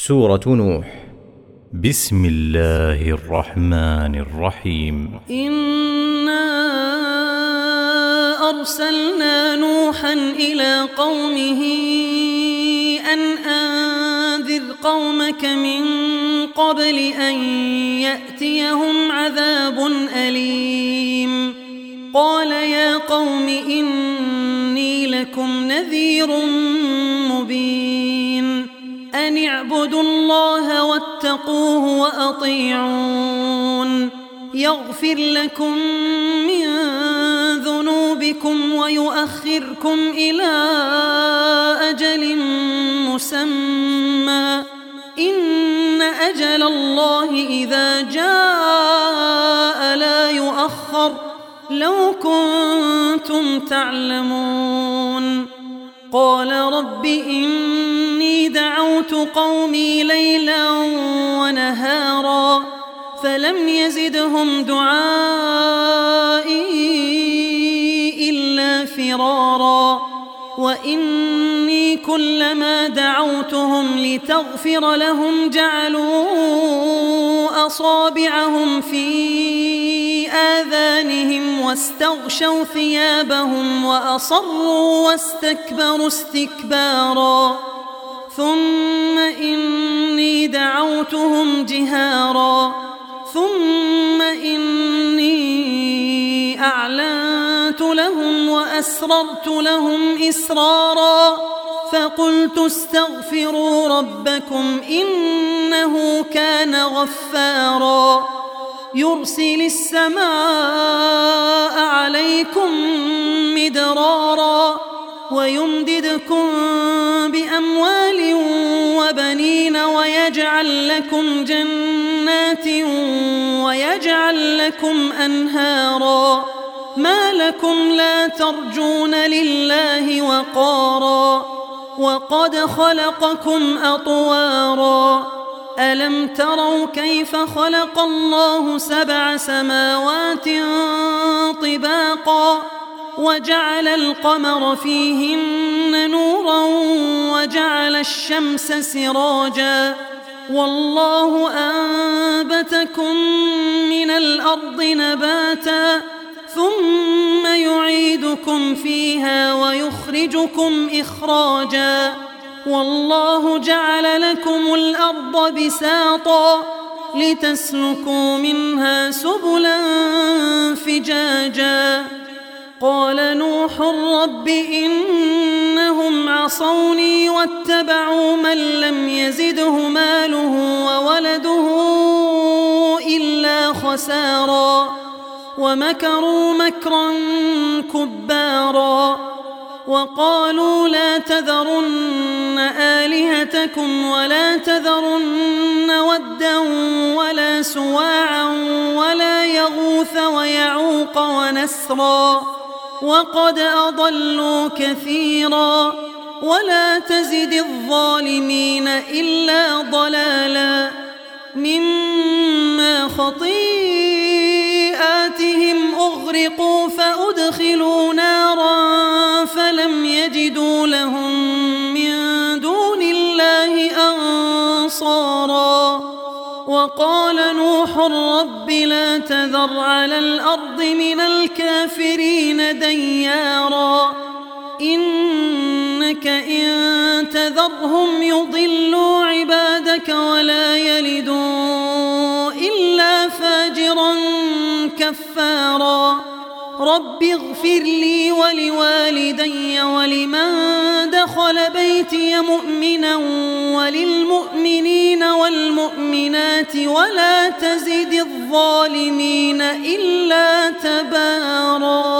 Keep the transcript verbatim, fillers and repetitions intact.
سورة نوح. بسم الله الرحمن الرحيم. إنا أرسلنا نوحا إلى قومه أن أنذر قومك من قبل أن يأتيهم عذاب أليم. قال يا قوم إني لكم نذير مبين أن اعبدوا الله واتقوه وأطيعون يغفر لكم من ذنوبكم ويؤخركم إلى أجل مسمى إن أجل الله إذا جاء لا يؤخر لو كنتم تعلمون. قال رب إني دعوت قومي ليلا ونهارا فلم يزدهم دعائي إلا فرارا وإني كلما دعوتهم لتغفر لهم جعلوا أصابعهم في آذانهم واستغشوا ثيابهم وأصروا واستكبروا استكبارا ثم إني دعوتهم جهارا ثم إني أعلنت لهم وأسررت لهم إسرارا فقلت استغفروا ربكم إنه كان غفارا يرسل السماء عليكم مدرارا ويمددكم بأموال وبنين ويجعل لكم جنات ويجعل لكم أنهارا ما لكم لا ترجون لله وقارا وقد خلقكم أطوارا ألم تروا كيف خلق الله سبع سماوات طباقا وجعل القمر فيهن نورا وجعل الشمس سراجا والله أنبتكم من الأرض نباتا ثم يعيدكم فيها ويخرجكم إخراجا والله جعل لكم الأرض بساطا لتسلكوا منها سبلا فجاجا. قال نوح رب إنهم عصوني واتبعوا من لم يزده ماله وولده إلا خسارا ومكروا مكرا كبارا وقالوا لا تذرن آلهتكم ولا تذرن ودا ولا سواعا ولا يغوث ويعوق ونسرا وقد أضلوا كثيرا ولا تزد الظالمين إلا ضلالا مما خطيئاتهم أغرقوا فأدخلوا نارا فلم يجدوا لهم من دون الله أنصارا. وقال نوح رب لا تذر على الأرض من الكافرين ديارا إنك إن تذرهم يضلوا عبادك ولا يلدوا إلا فاجرا كفارا. رب اغفر لي ولوالدي ولمن دخل بيتي مؤمنا وللمؤمنين والمؤمنات ولا تزد الظالمين إلا تبارا.